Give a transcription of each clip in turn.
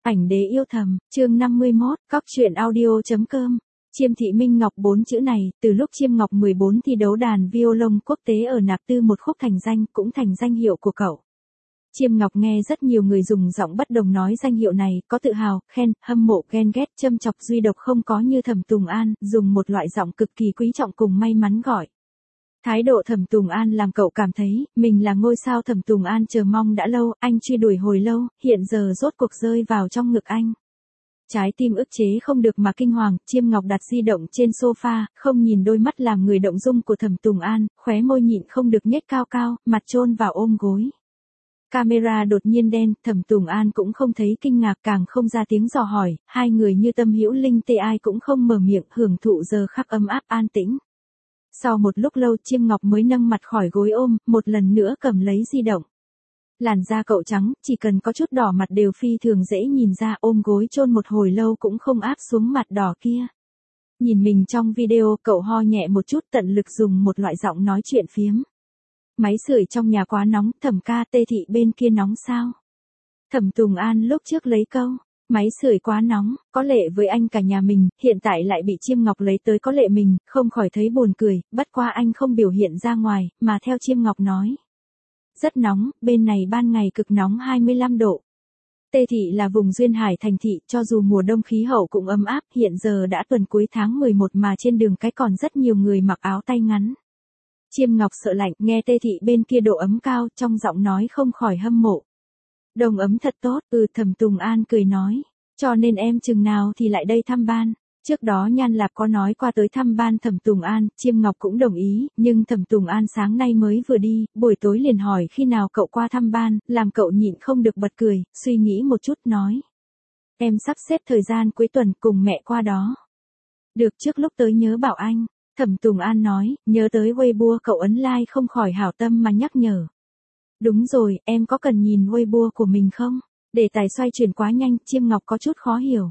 Ảnh đế yêu thầm, chương 51, cóc truyện audio.com. Chiêm Thị Minh Ngọc 4 chữ này, từ lúc Chiêm Ngọc 14 thi đấu đàn violon quốc tế ở Nạp Tư một khúc thành danh, cũng thành danh hiệu của cậu. Chiêm Ngọc nghe rất nhiều người dùng giọng bất đồng nói danh hiệu này, có tự hào, khen, hâm mộ, ghen ghét, châm chọc, duy độc không có như Thẩm Tùng An, dùng một loại giọng cực kỳ quý trọng cùng may mắn gọi. Thái độ Thẩm Tùng An làm cậu cảm thấy, mình là ngôi sao Thẩm Tùng An chờ mong đã lâu, anh truy đuổi hồi lâu, hiện giờ rốt cuộc rơi vào trong ngực anh. Trái tim ức chế không được mà kinh hoàng, Chiêm Ngọc đặt di động trên sofa, không nhìn đôi mắt làm người động dung của Thẩm Tùng An, khóe môi nhịn không được nhếch cao cao, mặt chôn vào ôm gối. Camera đột nhiên đen, Thẩm Tùng An cũng không thấy kinh ngạc, càng không ra tiếng dò hỏi, hai người như tâm hữu linh tê, ai cũng không mở miệng, hưởng thụ giờ khắc ấm áp an tĩnh. Sau một lúc lâu, Chiêm Ngọc mới nâng mặt khỏi gối ôm, một lần nữa cầm lấy di động. Làn da cậu trắng, chỉ cần có chút đỏ mặt đều phi thường dễ nhìn ra, ôm gối chôn một hồi lâu cũng không áp xuống mặt đỏ kia. Nhìn mình trong video, cậu ho nhẹ một chút, tận lực dùng một loại giọng nói chuyện phiếm. Máy sưởi trong nhà quá nóng, Thẩm ca, Tê Thị bên kia nóng sao? Thẩm Tùng An lúc trước lấy câu, máy sưởi quá nóng, có lệ với anh cả nhà mình, hiện tại lại bị Chiêm Ngọc lấy tới có lệ mình, không khỏi thấy buồn cười, bất qua anh không biểu hiện ra ngoài, mà theo Chiêm Ngọc nói. Rất nóng, bên này ban ngày cực nóng 25 độ. Tê Thị là vùng duyên hải thành thị, cho dù mùa đông khí hậu cũng ấm áp, hiện giờ đã tuần cuối tháng 11 mà trên đường cái còn rất nhiều người mặc áo tay ngắn. Chiêm Ngọc sợ lạnh, nghe Tê Thị bên kia độ ấm cao, trong giọng nói không khỏi hâm mộ. Đông ấm thật tốt, Thẩm Tùng An cười nói, cho nên em chừng nào thì lại đây thăm ban. Trước đó Nhan Lạp có nói qua tới thăm ban Thẩm Tùng An, Chiêm Ngọc cũng đồng ý, nhưng Thẩm Tùng An sáng nay mới vừa đi, buổi tối liền hỏi khi nào cậu qua thăm ban, làm cậu nhịn không được bật cười, suy nghĩ một chút nói. Em sắp xếp thời gian cuối tuần cùng mẹ qua đó. Được, trước lúc tới nhớ bảo anh. Thẩm Tùng An nói, nhớ tới Weibo cậu ấn like không khỏi hảo tâm mà nhắc nhở. Đúng rồi, em có cần nhìn Weibo của mình không? Đề tài xoay chuyển quá nhanh, Chiêm Ngọc có chút khó hiểu.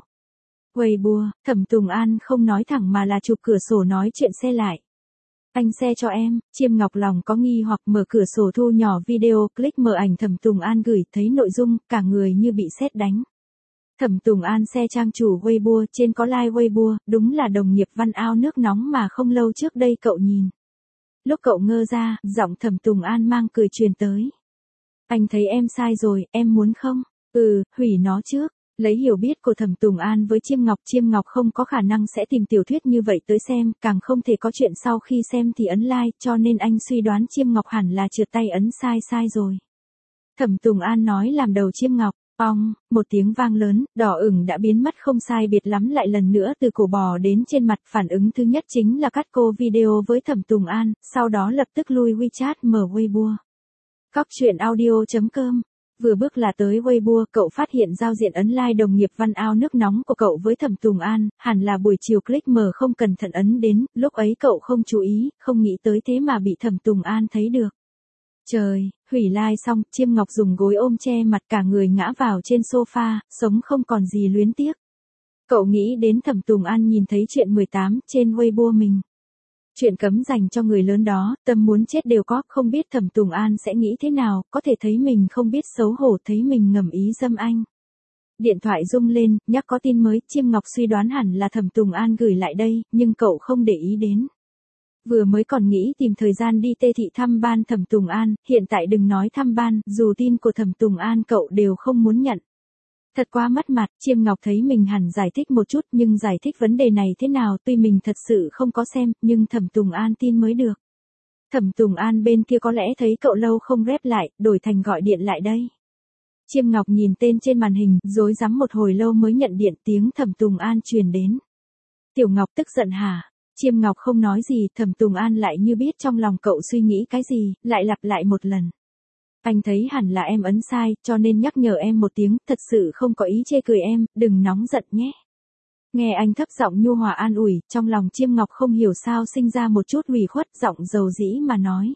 Weibo, Thẩm Tùng An không nói thẳng mà là chụp cửa sổ nói chuyện xe lại. Anh xe cho em, Chiêm Ngọc lòng có nghi hoặc mở cửa sổ thu nhỏ video, click mở ảnh Thẩm Tùng An gửi, thấy nội dung, cả người như bị sét đánh. Thẩm Tùng An xe trang chủ Weibo, trên có like Weibo, đúng là đồng nghiệp văn ao nước nóng mà không lâu trước đây cậu nhìn. Lúc cậu ngơ ra, giọng Thẩm Tùng An mang cười truyền tới. Anh thấy em sai rồi, em muốn không? Hủy nó trước. Lấy hiểu biết của Thẩm Tùng An với Chiêm Ngọc không có khả năng sẽ tìm tiểu thuyết như vậy tới xem, càng không thể có chuyện sau khi xem thì ấn like, cho nên anh suy đoán Chiêm Ngọc hẳn là trượt tay ấn sai rồi. Thẩm Tùng An nói làm đầu Chiêm Ngọc. Ong, một tiếng vang lớn, đỏ ửng đã biến mất không sai biệt lắm lại lần nữa từ cổ bò đến trên mặt, phản ứng thứ nhất chính là cắt cô video với Thẩm Tùng An, sau đó lập tức lui WeChat mở Weibo. cóc truyện audio.com. Vừa bước là tới Weibo, cậu phát hiện giao diện ấn like đồng nghiệp văn ao nước nóng của cậu với Thẩm Tùng An, hẳn là buổi chiều click mở không cẩn thận ấn đến, lúc ấy cậu không chú ý, không nghĩ tới thế mà bị Thẩm Tùng An thấy được. Trời, hủy like xong, Chiêm Ngọc dùng gối ôm che mặt cả người ngã vào trên sofa, sống không còn gì luyến tiếc. Cậu nghĩ đến Thẩm Tùng An nhìn thấy chuyện 18 trên Weibo mình. Chuyện cấm dành cho người lớn đó, tâm muốn chết đều có, không biết Thẩm Tùng An sẽ nghĩ thế nào, có thể thấy mình không biết xấu hổ, thấy mình ngầm ý dâm anh. Điện thoại rung lên, nhắc có tin mới, Chiêm Ngọc suy đoán hẳn là Thẩm Tùng An gửi lại đây, nhưng cậu không để ý đến. Vừa mới còn nghĩ tìm thời gian đi Tê Thị thăm ban Thẩm Tùng An, hiện tại đừng nói thăm ban, dù tin của Thẩm Tùng An cậu đều không muốn nhận. Thật quá mất mặt, Chiêm Ngọc thấy mình hẳn giải thích một chút, nhưng giải thích vấn đề này thế nào, tuy mình thật sự không có xem, nhưng Thẩm Tùng An tin mới được. Thẩm Tùng An bên kia có lẽ thấy cậu lâu không rep lại, đổi thành gọi điện lại đây. Chiêm Ngọc nhìn tên trên màn hình, rối rắm một hồi lâu mới nhận điện, tiếng Thẩm Tùng An truyền đến. Tiểu Ngọc tức giận hả? Chiêm Ngọc không nói gì, Thẩm Tùng An lại như biết trong lòng cậu suy nghĩ cái gì, lại lặp lại một lần. Anh thấy hẳn là em ấn sai, cho nên nhắc nhở em một tiếng, thật sự không có ý chê cười em, đừng nóng giận nhé. Nghe anh thấp giọng nhu hòa an ủi, trong lòng Chiêm Ngọc không hiểu sao sinh ra một chút ủy khuất, giọng dầu dĩ mà nói.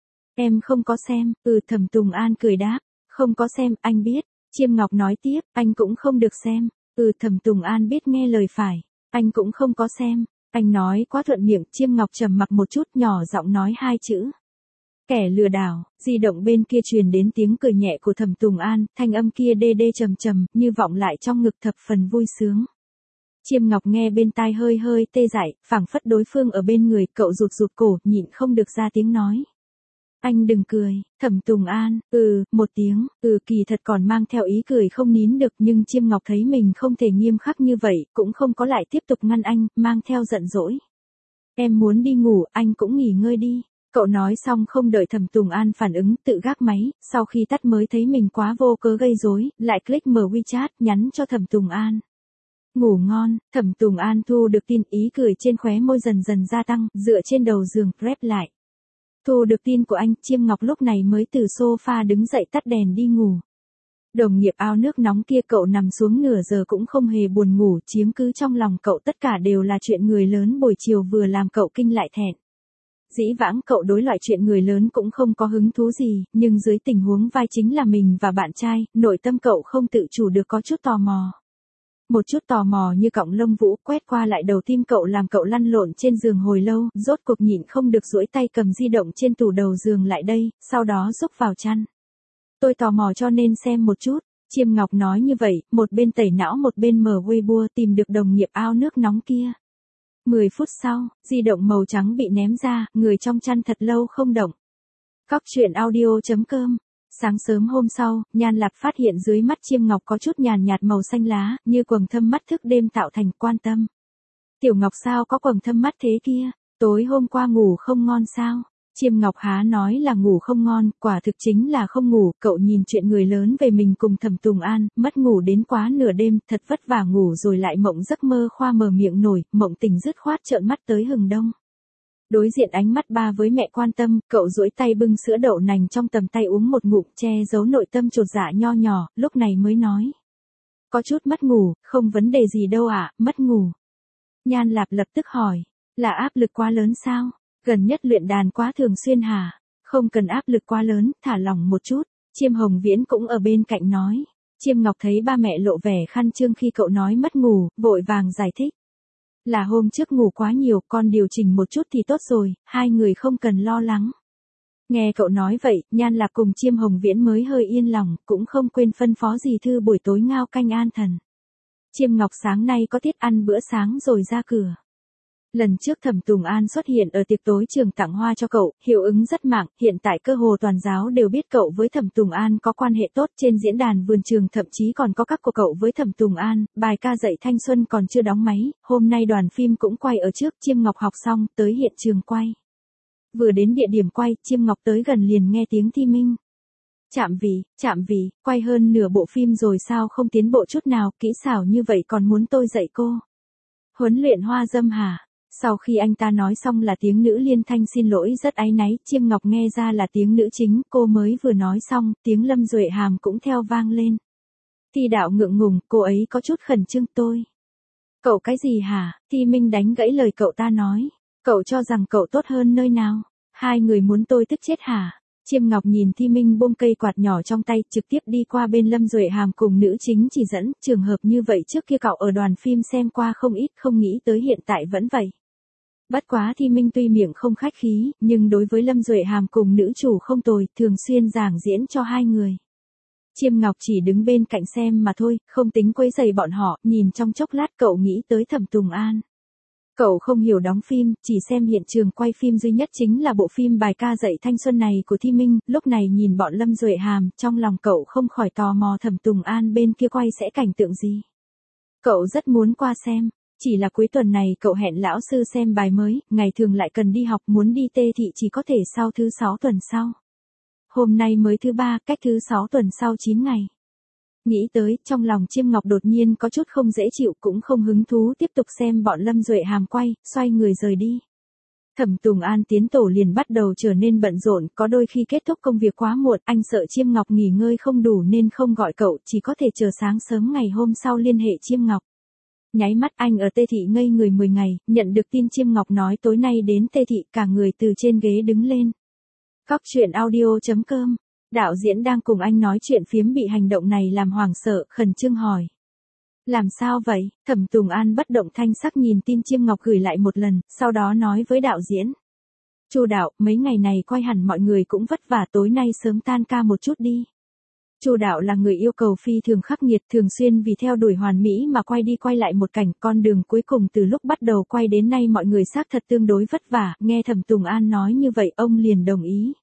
Em không có xem, Thẩm Tùng An cười đáp, không có xem, anh biết. Chiêm Ngọc nói tiếp, anh cũng không được xem. Thẩm Tùng An biết nghe lời phải, anh cũng không có xem. Anh nói quá thuận miệng, Chiêm Ngọc trầm mặc một chút, nhỏ giọng nói hai chữ. Kẻ lừa đảo, di động bên kia truyền đến tiếng cười nhẹ của Thẩm Tùng An, thanh âm kia đê đê trầm trầm, như vọng lại trong ngực thập phần vui sướng. Chiêm Ngọc nghe bên tai hơi hơi tê dại, phảng phất đối phương ở bên người, cậu rụt rụt cổ, nhịn không được ra tiếng nói. Anh đừng cười, Thẩm Tùng An, một tiếng, kỳ thật còn mang theo ý cười không nín được, nhưng Chiêm Ngọc thấy mình không thể nghiêm khắc như vậy, cũng không có lại tiếp tục ngăn anh, mang theo giận dỗi. Em muốn đi ngủ, anh cũng nghỉ ngơi đi. Cậu nói xong không đợi Thẩm Tùng An phản ứng, tự gác máy, sau khi tắt mới thấy mình quá vô cớ gây rối, lại click mở WeChat, nhắn cho Thẩm Tùng An. Ngủ ngon, Thẩm Tùng An thu được tin, ý cười trên khóe môi dần dần gia tăng, dựa trên đầu giường, rep lại. Thu được tin của anh, Chiêm Ngọc lúc này mới từ sofa đứng dậy tắt đèn đi ngủ. Đồng nghiệp ao nước nóng kia cậu nằm xuống nửa giờ cũng không hề buồn ngủ, chiếm cứ trong lòng cậu tất cả đều là chuyện người lớn buổi chiều vừa làm cậu kinh lại thẹn. Dĩ vãng cậu đối loại chuyện người lớn cũng không có hứng thú gì, nhưng dưới tình huống vai chính là mình và bạn trai, nội tâm cậu không tự chủ được có chút tò mò. Một chút tò mò như cọng lông vũ quét qua lại đầu tim cậu làm cậu lăn lộn trên giường hồi lâu, rốt cuộc nhịn không được duỗi tay cầm di động trên tủ đầu giường lại đây, sau đó rúc vào chăn. Tôi tò mò cho nên xem một chút, Chiêm Ngọc nói như vậy, một bên tẩy não một bên mở Weibo tìm được đồng nghiệp ao nước nóng kia. 10 phút sau, di động màu trắng bị ném ra, người trong chăn thật lâu không động. Cóc truyện audio.com. Sáng sớm hôm sau, Nhan Lạc phát hiện dưới mắt Chiêm Ngọc có chút nhàn nhạt màu xanh lá, như quầng thâm mắt thức đêm tạo thành quan tâm. Tiểu Ngọc sao có quầng thâm mắt thế kia, tối hôm qua ngủ không ngon sao? Chiêm Ngọc há nói là ngủ không ngon, quả thực chính là không ngủ, cậu nhìn chuyện người lớn về mình cùng Thẩm Tùng An, mất ngủ đến quá nửa đêm, thật vất vả ngủ rồi lại mộng giấc mơ khoa mờ miệng nổi, mộng tỉnh dứt khoát trợn mắt tới hừng đông. Đối diện ánh mắt ba với mẹ quan tâm, cậu duỗi tay bưng sữa đậu nành trong tầm tay uống một ngụm, che giấu nội tâm chột dạ nho nhỏ, lúc này mới nói. Có chút mất ngủ, không vấn đề gì đâu ạ, mất ngủ. Nhan Lạp lập tức hỏi, là áp lực quá lớn sao? Gần nhất luyện đàn quá thường xuyên hả? Không cần áp lực quá lớn, thả lỏng một chút. Chiêm Hồng Viễn cũng ở bên cạnh nói. Chiêm Ngọc thấy ba mẹ lộ vẻ khăn trương khi cậu nói mất ngủ, vội vàng giải thích. Là hôm trước ngủ quá nhiều, con điều chỉnh một chút thì tốt rồi, hai người không cần lo lắng. Nghe cậu nói vậy, Nhan Lạc cùng Chiêm Hồng Viễn mới hơi yên lòng, cũng không quên phân phó dì Thư buổi tối ngao canh an thần. Chiêm Ngọc sáng nay có tiết ăn bữa sáng rồi ra cửa. Lần trước Thẩm Tùng An xuất hiện ở tiệc tối trường tặng hoa cho cậu, hiệu ứng rất mạnh, hiện tại cơ hồ toàn giáo đều biết cậu với Thẩm Tùng An có quan hệ tốt, trên diễn đàn vườn trường thậm chí còn có các của cậu với Thẩm Tùng An, bài ca dạy thanh xuân còn chưa đóng máy, hôm nay đoàn phim cũng quay ở trước, Chiêm Ngọc học xong, tới hiện trường quay. Vừa đến địa điểm quay, Chiêm Ngọc tới gần liền nghe tiếng thi minh. Chạm vì, quay hơn nửa bộ phim rồi sao không tiến bộ chút nào, kỹ xảo như vậy còn muốn tôi dạy cô. Huấn luyện hoa dâm hả? Sau khi anh ta nói xong là tiếng nữ liên thanh xin lỗi rất áy náy, Chiêm Ngọc nghe ra là tiếng nữ chính, cô mới vừa nói xong, tiếng Lâm Duệ Hàm cũng theo vang lên. Thi đạo ngượng ngùng, cô ấy có chút khẩn trương tôi. Cậu cái gì hả? Thi Minh đánh gãy lời cậu ta nói. Cậu cho rằng cậu tốt hơn nơi nào? Hai người muốn tôi tức chết hả? Chiêm Ngọc nhìn Thi Minh buông cây quạt nhỏ trong tay, trực tiếp đi qua bên Lâm Duệ Hàm cùng nữ chính chỉ dẫn, trường hợp như vậy trước kia cậu ở đoàn phim xem qua không ít, không nghĩ tới hiện tại vẫn vậy. Bất quá Thi Minh tuy miệng không khách khí, nhưng đối với Lâm Duệ Hàm cùng nữ chủ không tồi, thường xuyên giảng diễn cho hai người. Chiêm Ngọc chỉ đứng bên cạnh xem mà thôi, không tính quấy rầy bọn họ, nhìn trong chốc lát cậu nghĩ tới Thẩm Tùng An. Cậu không hiểu đóng phim, chỉ xem hiện trường quay phim duy nhất chính là bộ phim bài ca dạy thanh xuân này của Thi Minh, lúc này nhìn bọn Lâm Duệ Hàm, trong lòng cậu không khỏi tò mò Thẩm Tùng An bên kia quay sẽ cảnh tượng gì. Cậu rất muốn qua xem. Chỉ là cuối tuần này cậu hẹn lão sư xem bài mới, ngày thường lại cần đi học, muốn đi Tê Thị chỉ có thể sau thứ 6 tuần sau. Hôm nay mới thứ 3, cách thứ 6 tuần sau 9 ngày. Nghĩ tới, trong lòng Chiêm Ngọc đột nhiên có chút không dễ chịu, cũng không hứng thú tiếp tục xem bọn Lâm Duệ Hàm quay, xoay người rời đi. Thẩm Tùng An tiến tổ liền bắt đầu trở nên bận rộn, có đôi khi kết thúc công việc quá muộn, anh sợ Chiêm Ngọc nghỉ ngơi không đủ nên không gọi cậu, chỉ có thể chờ sáng sớm ngày hôm sau liên hệ Chiêm Ngọc. Nháy mắt anh ở Tê Thị ngây người 10 ngày, nhận được tin Chiêm Ngọc nói tối nay đến Tê Thị, cả người từ trên ghế đứng lên. Cóc truyện audio.com. Đạo diễn đang cùng anh nói chuyện phiếm bị hành động này làm hoảng sợ, khẩn trương hỏi. Làm sao vậy? Thẩm Tùng An bất động thanh sắc nhìn tin Chiêm Ngọc gửi lại một lần, sau đó nói với đạo diễn. Chu đạo, mấy ngày này coi hẳn mọi người cũng vất vả, tối nay sớm tan ca một chút đi. Chu đạo là người yêu cầu phi thường khắc nghiệt, thường xuyên vì theo đuổi hoàn mỹ mà quay đi quay lại một cảnh, con đường cuối cùng từ lúc bắt đầu quay đến nay mọi người xác thật tương đối vất vả, nghe Thẩm Tùng An nói như vậy ông liền đồng ý.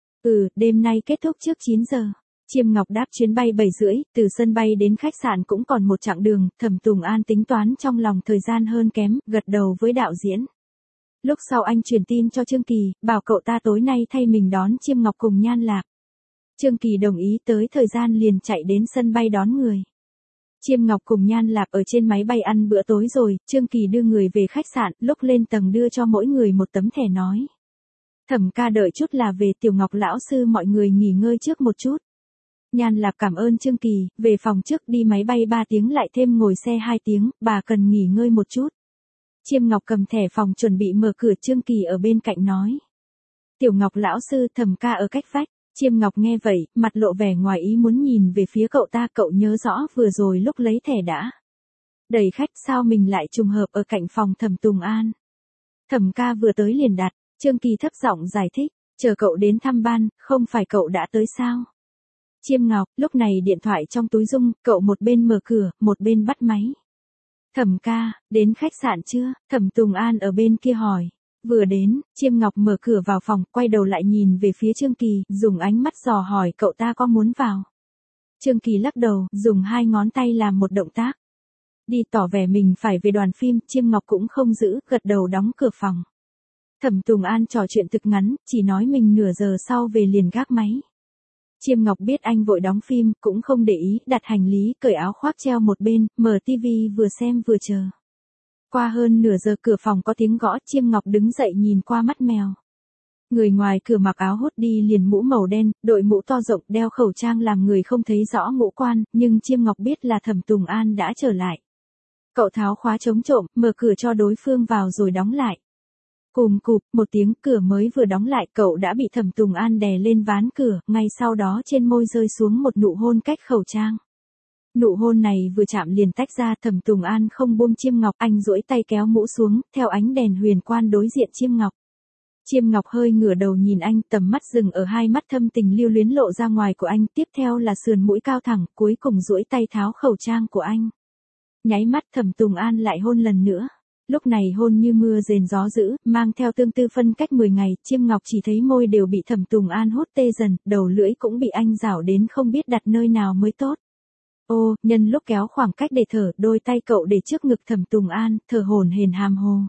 Đêm nay kết thúc trước 9 giờ. Chiêm Ngọc đáp chuyến bay 7 rưỡi, từ sân bay đến khách sạn cũng còn một chặng đường, Thẩm Tùng An tính toán trong lòng thời gian hơn kém, gật đầu với đạo diễn. Lúc sau anh truyền tin cho Trương Kỳ, bảo cậu ta tối nay thay mình đón Chiêm Ngọc cùng Nhan Lạc. Trương Kỳ đồng ý, tới thời gian liền chạy đến sân bay đón người. Chiêm Ngọc cùng Nhan Lạc ở trên máy bay ăn bữa tối rồi, Trương Kỳ đưa người về khách sạn, lúc lên tầng đưa cho mỗi người một tấm thẻ nói. Thẩm ca đợi chút là về, Tiểu Ngọc lão sư mọi người nghỉ ngơi trước một chút. Nhan Lạc cảm ơn Trương Kỳ, về phòng trước, đi máy bay 3 tiếng lại thêm ngồi xe 2 tiếng, bà cần nghỉ ngơi một chút. Chiêm Ngọc cầm thẻ phòng chuẩn bị mở cửa, Trương Kỳ ở bên cạnh nói. Tiểu Ngọc lão sư, Thẩm ca ở cách vách. Chiêm Ngọc nghe vậy, mặt lộ vẻ ngoài ý muốn nhìn về phía cậu ta, cậu nhớ rõ vừa rồi lúc lấy thẻ đã đẩy khách, sao mình lại trùng hợp ở cạnh phòng Thẩm Tùng An. Thẩm ca vừa tới liền đặt, Trương Kỳ thấp giọng giải thích, chờ cậu đến thăm ban, không phải cậu đã tới sao. Chiêm Ngọc, lúc này điện thoại trong túi rung, cậu một bên mở cửa, một bên bắt máy. Thẩm ca, đến khách sạn chưa? Thẩm Tùng An ở bên kia hỏi. Vừa đến, Chiêm Ngọc mở cửa vào phòng, quay đầu lại nhìn về phía Trương Kỳ, dùng ánh mắt dò hỏi cậu ta có muốn vào. Trương Kỳ lắc đầu, dùng 2 ngón tay làm một động tác. Đi, tỏ vẻ mình phải về đoàn phim, Chiêm Ngọc cũng không giữ, gật đầu đóng cửa phòng. Thẩm Tùng An trò chuyện thực ngắn, chỉ nói mình nửa giờ sau về liền gác máy. Chiêm Ngọc biết anh vội đóng phim, cũng không để ý, đặt hành lý, cởi áo khoác treo một bên, mở tivi vừa xem vừa chờ. Qua hơn nửa giờ cửa phòng có tiếng gõ, Chiêm Ngọc đứng dậy nhìn qua mắt mèo. Người ngoài cửa mặc áo hốt đi liền mũ màu đen, đội mũ to rộng, đeo khẩu trang làm người không thấy rõ ngũ quan, nhưng Chiêm Ngọc biết là Thẩm Tùng An đã trở lại. Cậu tháo khóa chống trộm, mở cửa cho đối phương vào rồi đóng lại. Cùm cụp, một tiếng, cửa mới vừa đóng lại, cậu đã bị Thẩm Tùng An đè lên ván cửa, ngay sau đó trên môi rơi xuống một nụ hôn cách khẩu trang. Nụ hôn này vừa chạm liền tách ra, Thẩm Tùng An không buông Chiêm Ngọc, anh duỗi tay kéo mũ xuống, theo ánh đèn huyền quang đối diện Chiêm Ngọc. Chiêm Ngọc hơi ngửa đầu nhìn anh, tầm mắt dừng ở hai mắt thâm tình lưu luyến lộ ra ngoài của anh, tiếp theo là sườn mũi cao thẳng, cuối cùng duỗi tay tháo khẩu trang của anh. Nháy mắt Thẩm Tùng An lại hôn lần nữa. Lúc này hôn như mưa rền gió dữ, mang theo tương tư phân cách 10 ngày, Chiêm Ngọc chỉ thấy môi đều bị Thẩm Tùng An hút tê dần, đầu lưỡi cũng bị anh rảo đến không biết đặt nơi nào mới tốt. Ô, nhân lúc kéo khoảng cách để thở, đôi tay cậu để trước ngực Thẩm Tùng An, thở hổn hển hàm hồ.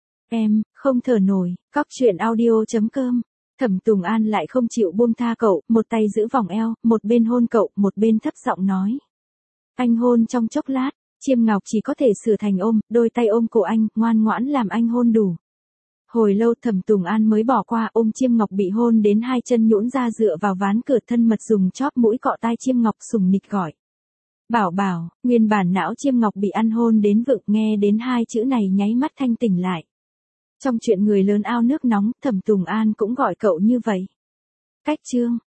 Em, không thở nổi, cóc truyện audio.com. Thẩm Tùng An lại không chịu buông tha cậu, một tay giữ vòng eo, một bên hôn cậu, một bên thấp giọng nói. Anh hôn trong chốc lát, Chiêm Ngọc chỉ có thể sửa thành ôm, đôi tay ôm cổ anh, ngoan ngoãn làm anh hôn đủ. Hồi lâu Thẩm Tùng An mới bỏ qua, ôm Chiêm Ngọc bị hôn đến hai chân nhũn ra dựa vào ván cửa, thân mật dùng chóp mũi cọ tai Chiêm Ngọc, sùng nịch gọi. Bảo bảo, nguyên bản não Chiêm Ngọc bị ăn hôn đến vựng, nghe đến hai chữ này nháy mắt thanh tỉnh lại. Trong chuyện người lớn ao nước nóng, Thẩm Tùng An cũng gọi cậu như vậy. Cách chương